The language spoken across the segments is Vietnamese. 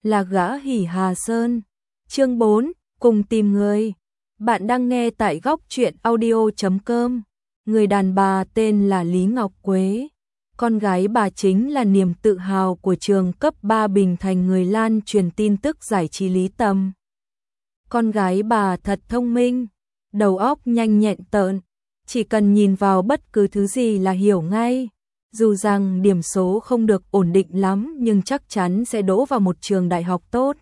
là gã Hỉ Hà Sơn. Chương 4, cùng tìm người. Bạn đang nghe tại góc truyện audio.com. Người đàn bà tên là Lý Ngọc Quế. Con gái bà chính là niềm tự hào của trường cấp 3 Bình Thành, người lan truyền tin tức giải trí Lý Tầm. Con gái bà thật thông minh, đầu óc nhanh nhẹn tợn, chỉ cần nhìn vào bất cứ thứ gì là hiểu ngay. Dù rằng điểm số không được ổn định lắm nhưng chắc chắn sẽ đỗ vào một trường đại học tốt.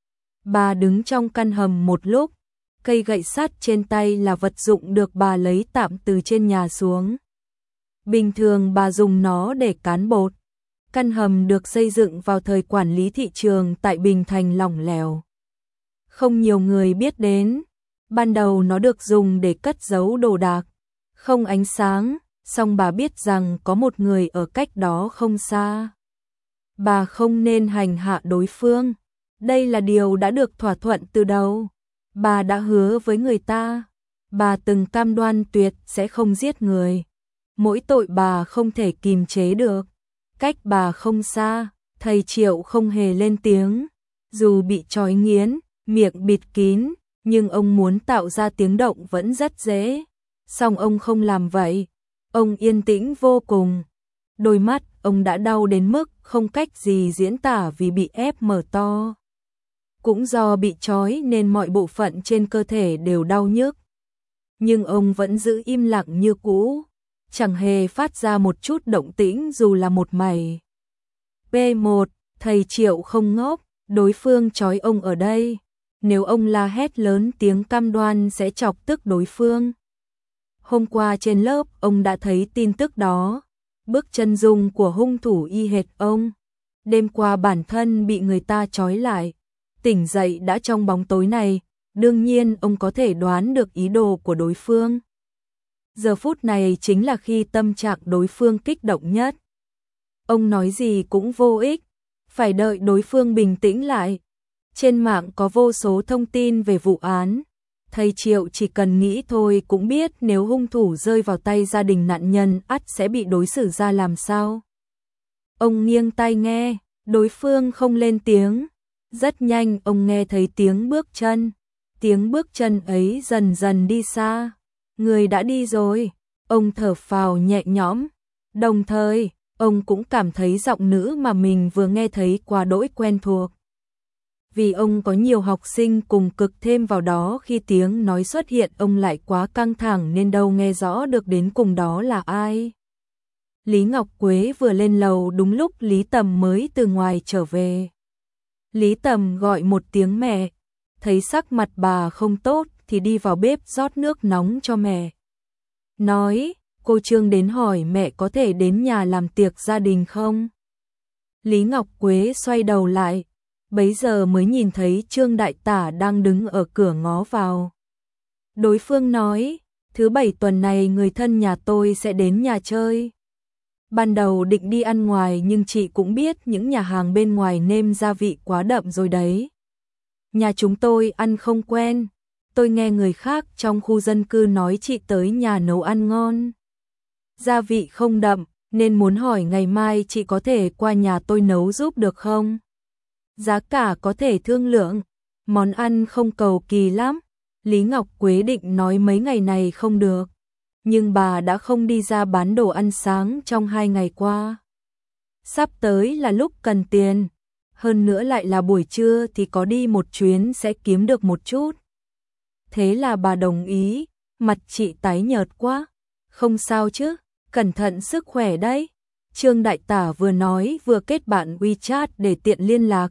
Bà đứng trong căn hầm một lúc, cây gậy sắt trên tay là vật dụng được bà lấy tạm từ trên nhà xuống. Bình thường bà dùng nó để cán bột. Căn hầm được xây dựng vào thời quản lý thị trường tại Bình Thành lỏng lẻo. Không nhiều người biết đến. Ban đầu nó được dùng để cất giấu đồ đạc, không ánh sáng, song bà biết rằng có một người ở cách đó không xa. Bà không nên hành hạ đối phương. Đây là điều đã được thỏa thuận từ đầu. Bà đã hứa với người ta. Bà từng cam đoan tuyệt sẽ không giết người. Mỗi tội bà không thể kìm chế được. Cách bà không xa, thầy Triệu không hề lên tiếng. Dù bị trói nghiến, miệng bịt kín, nhưng ông muốn tạo ra tiếng động vẫn rất dễ. Song ông không làm vậy. Ông yên tĩnh vô cùng. Đôi mắt ông đã đau đến mức không cách gì diễn tả vì bị ép mở to. Cũng do bị trói nên mọi bộ phận trên cơ thể đều đau nhức. Nhưng ông vẫn giữ im lặng như cũ, chẳng hề phát ra một chút động tĩnh dù là một mảy. P1, thầy Triệu không ngốc, đối phương trói ông ở đây. Nếu ông la hét lớn tiếng cam đoan sẽ chọc tức đối phương. Hôm qua trên lớp ông đã thấy tin tức đó. Bước chân dung của hung thủ y hệt ông. Đêm qua bản thân bị người ta trói lại. Tỉnh dậy đã trong bóng tối này, đương nhiên ông có thể đoán được ý đồ của đối phương. Giờ phút này chính là khi tâm trạng đối phương kích động nhất. Ông nói gì cũng vô ích, phải đợi đối phương bình tĩnh lại. Trên mạng có vô số thông tin về vụ án. Thầy Triệu chỉ cần nghĩ thôi cũng biết nếu hung thủ rơi vào tay gia đình nạn nhân ắt sẽ bị đối xử ra làm sao. Ông nghiêng tai nghe, đối phương không lên tiếng. Rất nhanh ông nghe thấy tiếng bước chân. Tiếng bước chân ấy dần dần đi xa. Người đã đi rồi. Ông thở phào nhẹ nhõm. Đồng thời, ông cũng cảm thấy giọng nữ mà mình vừa nghe thấy quá đỗi quen thuộc. Vì ông có nhiều học sinh cùng cực thêm vào đó, khi tiếng nói xuất hiện ông lại quá căng thẳng nên đâu nghe rõ được đến cùng đó là ai. Lý Ngọc Quế vừa lên lầu đúng lúc Lý Tầm mới từ ngoài trở về. Lý Tầm gọi một tiếng mẹ, thấy sắc mặt bà không tốt thì đi vào bếp rót nước nóng cho mẹ. Nói, cô Trương đến hỏi mẹ có thể đến nhà làm tiệc gia đình không? Lý Ngọc Quế xoay đầu lại, bấy giờ mới nhìn thấy Trương Đại Tả đang đứng ở cửa ngó vào. Đối phương nói, thứ Bảy tuần này người thân nhà tôi sẽ đến nhà chơi. Ban đầu định đi ăn ngoài nhưng chị cũng biết những nhà hàng bên ngoài nêm gia vị quá đậm rồi đấy. Nhà chúng tôi ăn không quen. Tôi nghe người khác trong khu dân cư nói chị tới nhà nấu ăn ngon. Gia vị không đậm nên muốn hỏi ngày mai chị có thể qua nhà tôi nấu giúp được không? Giá cả có thể thương lượng, món ăn không cầu kỳ lắm. Lý Ngọc Quế định nói mấy ngày này không được, nhưng bà đã không đi ra bán đồ ăn sáng trong 2 ngày qua. Sắp tới là lúc cần tiền, hơn nữa lại là buổi trưa thì có đi một chuyến sẽ kiếm được một chút. Thế là bà đồng ý, mặt chị tái nhợt quá. Không sao chứ, cẩn thận sức khỏe đấy. Trương Đại Tả vừa nói vừa kết bạn WeChat để tiện liên lạc.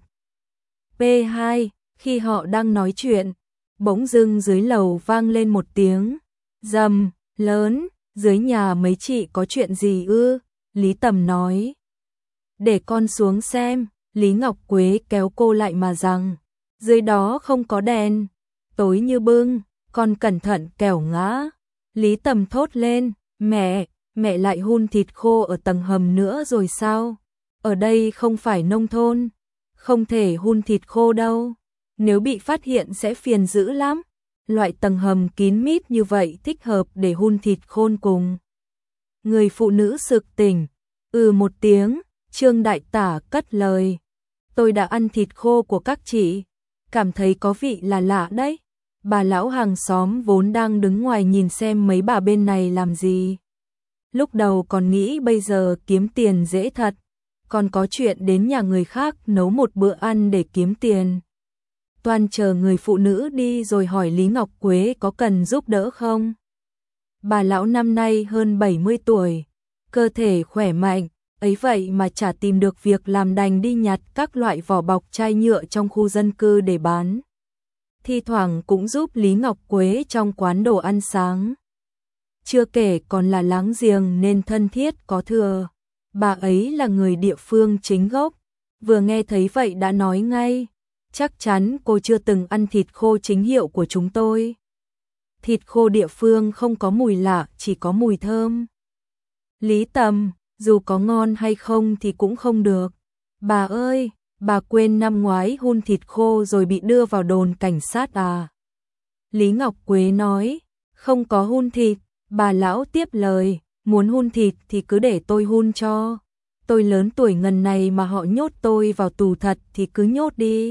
P2, khi họ đang nói chuyện, bỗng dưng dưới lầu vang lên một tiếng rầm lớn. Dưới nhà mấy chị có chuyện gì ư? Lý Tầm nói. Để con xuống xem. Lý Ngọc Quế kéo cô lại mà rằng, dưới đó không có đèn, tối như bưng, con cẩn thận kẻo ngã. Lý Tầm thốt lên, mẹ lại hun thịt khô ở tầng hầm nữa rồi sao? Ở đây không phải nông thôn, không thể hun thịt khô đâu. Nếu bị phát hiện sẽ phiền dữ lắm. Loại tầng hầm kín mít như vậy thích hợp để hun thịt khôn cùng. Người phụ nữ sực tỉnh, một tiếng, Trương Đại Tả cất lời. Tôi đã ăn thịt khô của các chị, cảm thấy có vị là lạ đấy. Bà lão hàng xóm vốn đang đứng ngoài nhìn xem mấy bà bên này làm gì. Lúc đầu còn nghĩ bây giờ kiếm tiền dễ thật, còn có chuyện đến nhà người khác nấu một bữa ăn để kiếm tiền. Toàn chờ người phụ nữ đi rồi hỏi Lý Ngọc Quế có cần giúp đỡ không. Bà lão năm nay hơn 70 tuổi, cơ thể khỏe mạnh, ấy vậy mà chả tìm được việc làm, đành đi nhặt các loại vỏ bọc chai nhựa trong khu dân cư để bán. Thi thoảng cũng giúp Lý Ngọc Quế trong quán đồ ăn sáng. Chưa kể còn là láng giềng nên thân thiết có thừa. Bà ấy là người địa phương chính gốc, vừa nghe thấy vậy đã nói ngay, chắc chắn cô chưa từng ăn thịt khô chính hiệu của chúng tôi. Thịt khô địa phương không có mùi lạ, chỉ có mùi thơm. Lý Tầm, dù có ngon hay không thì cũng không được. Bà ơi, bà quên năm ngoái hun thịt khô rồi bị đưa vào đồn cảnh sát à? Lý Ngọc Quế nói, không có hun thịt. Bà lão tiếp lời, muốn hun thịt thì cứ để tôi hun cho. Tôi lớn tuổi ngần này mà họ nhốt tôi vào tù thật thì cứ nhốt đi.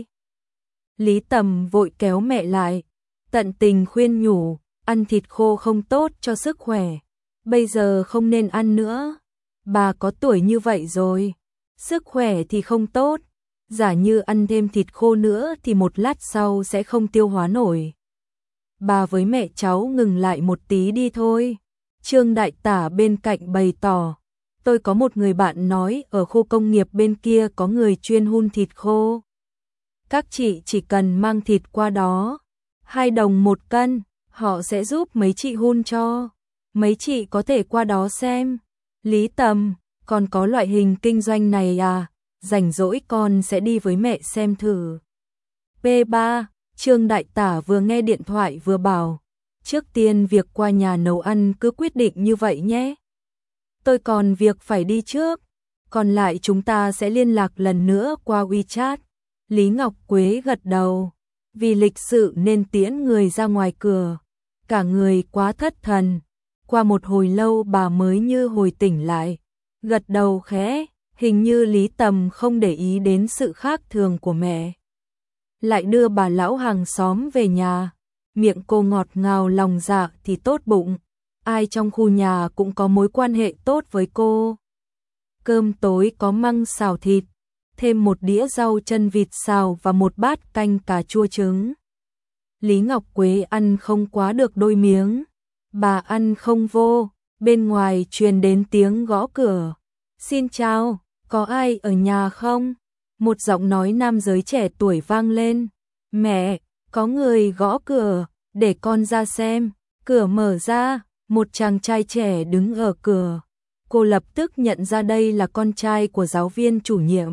Lý Tầm vội kéo mẹ lại, tận tình khuyên nhủ, ăn thịt khô không tốt cho sức khỏe. Bây giờ không nên ăn nữa. Bà có tuổi như vậy rồi, sức khỏe thì không tốt. Giả như ăn thêm thịt khô nữa thì một lát sau sẽ không tiêu hóa nổi. Bà với mẹ cháu ngừng lại một tí đi thôi. Trương Đại Tả bên cạnh bày tỏ, tôi có một người bạn nói ở khu công nghiệp bên kia có người chuyên hun thịt khô. Các chị chỉ cần mang thịt qua đó, 2 đồng 1 cân, họ sẽ giúp mấy chị hun cho. Mấy chị có thể qua đó xem. Lý Tầm, còn có loại hình kinh doanh này à? Rảnh rỗi con sẽ đi với mẹ xem thử. P3, Trương Đại Tả vừa nghe điện thoại vừa bảo, trước tiên việc qua nhà nấu ăn cứ quyết định như vậy nhé. Tôi còn việc phải đi trước, còn lại chúng ta sẽ liên lạc lần nữa qua WeChat. Lý Ngọc Quế gật đầu, vì lịch sự nên tiễn người ra ngoài cửa. Cả người quá thất thần, qua một hồi lâu bà mới như hồi tỉnh lại, gật đầu khẽ, hình như Lý Tầm không để ý đến sự khác thường của mẹ. Lại đưa bà lão hàng xóm về nhà, miệng cô ngọt ngào lòng dạ thì tốt bụng, ai trong khu nhà cũng có mối quan hệ tốt với cô. Cơm tối có măng xào thịt, thêm một đĩa rau chân vịt xào và một bát canh cà chua trứng. Lý Ngọc Quế ăn không quá được đôi miếng, bà ăn không vô, bên ngoài truyền đến tiếng gõ cửa. Xin chào, có ai ở nhà không? Một giọng nói nam giới trẻ tuổi vang lên. Mẹ, có người gõ cửa, để con ra xem. Cửa mở ra, một chàng trai trẻ đứng ở cửa. Cô lập tức nhận ra đây là con trai của giáo viên chủ nhiệm.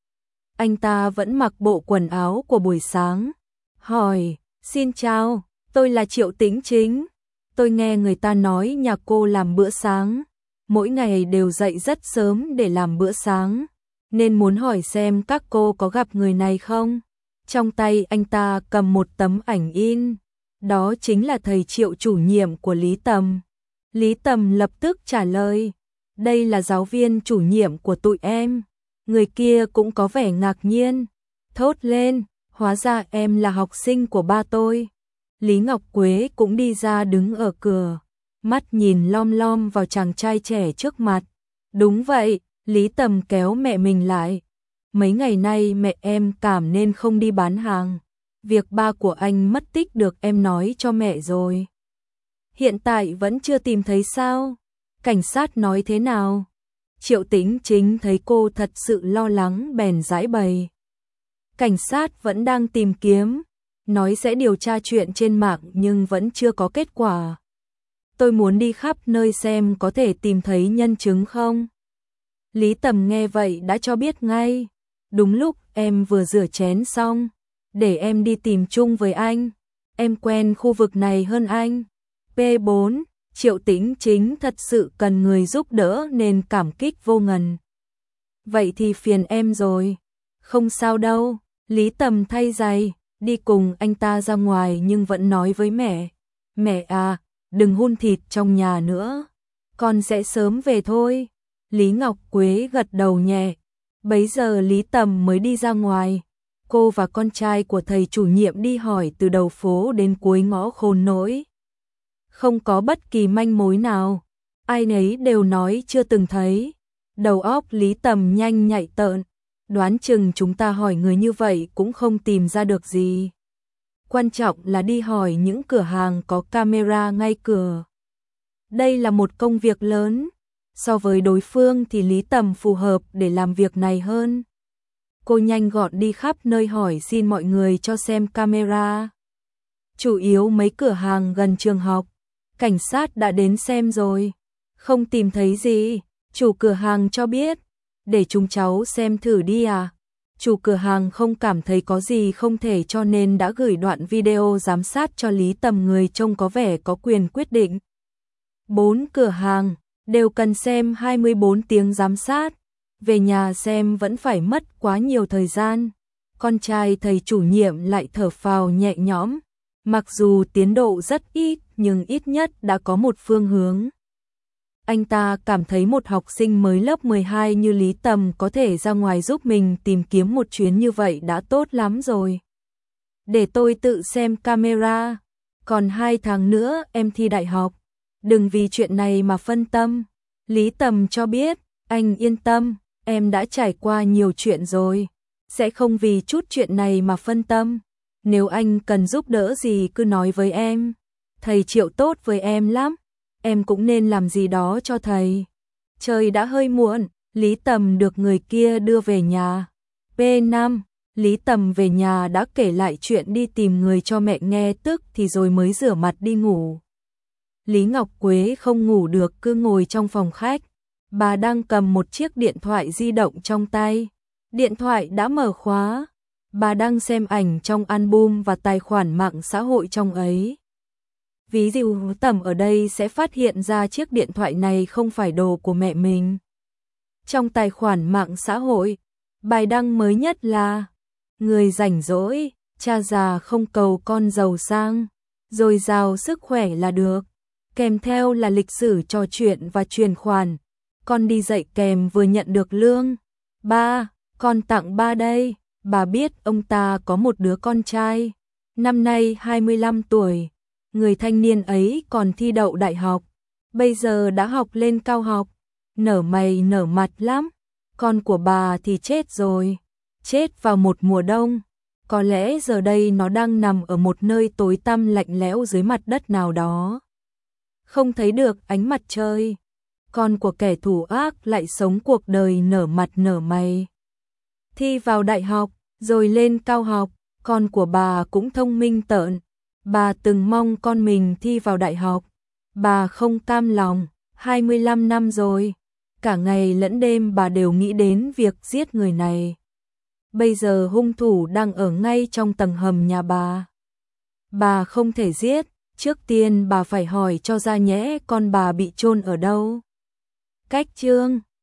Anh ta vẫn mặc bộ quần áo của buổi sáng. Hỏi, xin chào, tôi là Triệu Tĩnh Chính. Tôi nghe người ta nói nhà cô làm bữa sáng. Mỗi ngày đều dậy rất sớm để làm bữa sáng, nên muốn hỏi xem các cô có gặp người này không. Trong tay anh ta cầm một tấm ảnh in, đó chính là thầy Triệu chủ nhiệm của Lý Tầm. Lý Tầm lập tức trả lời, đây là giáo viên chủ nhiệm của tụi em. Người kia cũng có vẻ ngạc nhiên, thốt lên, hóa ra em là học sinh của ba tôi. Lý Ngọc Quế cũng đi ra đứng ở cửa, mắt nhìn lom lom vào chàng trai trẻ trước mặt. Đúng vậy, Lý Tầm kéo mẹ mình lại. Mấy ngày nay mẹ em cảm nên không đi bán hàng. Việc ba của anh mất tích được em nói cho mẹ rồi. Hiện tại vẫn chưa tìm thấy sao? Cảnh sát nói thế nào? Triệu Tĩnh Chính thấy cô thật sự lo lắng bèn giải bày. Cảnh sát vẫn đang tìm kiếm, nói sẽ điều tra chuyện trên mạng nhưng vẫn chưa có kết quả. Tôi muốn đi khắp nơi xem có thể tìm thấy nhân chứng không. Lý Tầm nghe vậy đã cho biết ngay. Đúng lúc em vừa rửa chén xong, để em đi tìm chung với anh. Em quen khu vực này hơn anh. P4, Triệu Tĩnh Chính thật sự cần người giúp đỡ nên cảm kích vô ngần. Vậy thì phiền em rồi. Không sao đâu, Lý Tầm thay giày, đi cùng anh ta ra ngoài nhưng vẫn nói với mẹ. Mẹ à, đừng hun thịt trong nhà nữa, con sẽ sớm về thôi. Lý Ngọc Quế gật đầu nhẹ, Bấy giờ Lý Tầm mới đi ra ngoài. Cô và con trai của thầy chủ nhiệm đi hỏi từ đầu phố đến cuối ngõ khôn nỗi. Không có bất kỳ manh mối nào. Ai nấy đều nói chưa từng thấy. Đầu óc Lý Tầm nhanh nhạy tợn. Đoán chừng chúng ta hỏi người như vậy cũng không tìm ra được gì. Quan trọng là đi hỏi những cửa hàng có camera ngay cửa. Đây là một công việc lớn. So với đối phương thì Lý Tầm phù hợp để làm việc này hơn. Cô nhanh gọn đi khắp nơi hỏi xin mọi người cho xem camera. Chủ yếu mấy cửa hàng gần trường học. Cảnh sát đã đến xem rồi. Không tìm thấy gì. Chủ cửa hàng cho biết. Để chúng cháu xem thử đi à. Chủ cửa hàng không cảm thấy có gì không thể cho nên đã gửi đoạn video giám sát cho Lý Tầm, người trông có vẻ có quyền quyết định. 4 cửa hàng đều cần xem 24 tiếng giám sát. Về nhà xem vẫn phải mất quá nhiều thời gian. Con trai thầy chủ nhiệm lại thở phào nhẹ nhõm. Mặc dù tiến độ rất ít nhưng ít nhất đã có một phương hướng. Anh ta cảm thấy một học sinh mới lớp 12 như Lý Tầm có thể ra ngoài giúp mình tìm kiếm một chuyến như vậy đã tốt lắm rồi. Để tôi tự xem camera. Còn 2 tháng nữa em thi đại học. Đừng vì chuyện này mà phân tâm. Lý Tầm cho biết, anh yên tâm, em đã trải qua nhiều chuyện rồi. Sẽ không vì chút chuyện này mà phân tâm. Nếu anh cần giúp đỡ gì cứ nói với em. Thầy Triệu tốt với em lắm. Em cũng nên làm gì đó cho thầy. Trời đã hơi muộn, Lý Tầm được người kia đưa về nhà. P5, Lý Tầm về nhà đã kể lại chuyện đi tìm người cho mẹ nghe tức thì rồi mới rửa mặt đi ngủ. Lý Ngọc Quế không ngủ được cứ ngồi trong phòng khách. Bà đang cầm một chiếc điện thoại di động trong tay. Điện thoại đã mở khóa. Bà đang xem ảnh trong album và tài khoản mạng xã hội trong ấy. Ví dụ Tầm ở đây sẽ phát hiện ra chiếc điện thoại này không phải đồ của mẹ mình. Trong tài khoản mạng xã hội, bài đăng mới nhất là người rảnh rỗi, cha già không cầu con giàu sang, dồi dào sức khỏe là được. Kèm theo là lịch sử trò chuyện và chuyển khoản. Con đi dạy kèm vừa nhận được lương. Ba, con tặng ba đây. Bà biết ông ta có một đứa con trai. Năm nay 25 tuổi. Người thanh niên ấy còn thi đậu đại học. Bây giờ đã học lên cao học. Nở mày nở mặt lắm. Con của bà thì chết rồi. Chết vào một mùa đông. Có lẽ giờ đây nó đang nằm ở một nơi tối tăm lạnh lẽo dưới mặt đất nào đó. Không thấy được ánh mặt trời. Con của kẻ thù ác lại sống cuộc đời nở mặt nở mày. Thi vào đại học, rồi lên cao học. Con của bà cũng thông minh tợn. Bà từng mong con mình thi vào đại học. Bà không cam lòng. 25 năm rồi. Cả ngày lẫn đêm bà đều nghĩ đến việc giết người này. Bây giờ hung thủ đang ở ngay trong tầng hầm nhà bà. Bà không thể giết. Trước tiên bà phải hỏi cho ra nhẽ con bà bị chôn ở đâu. Cách chương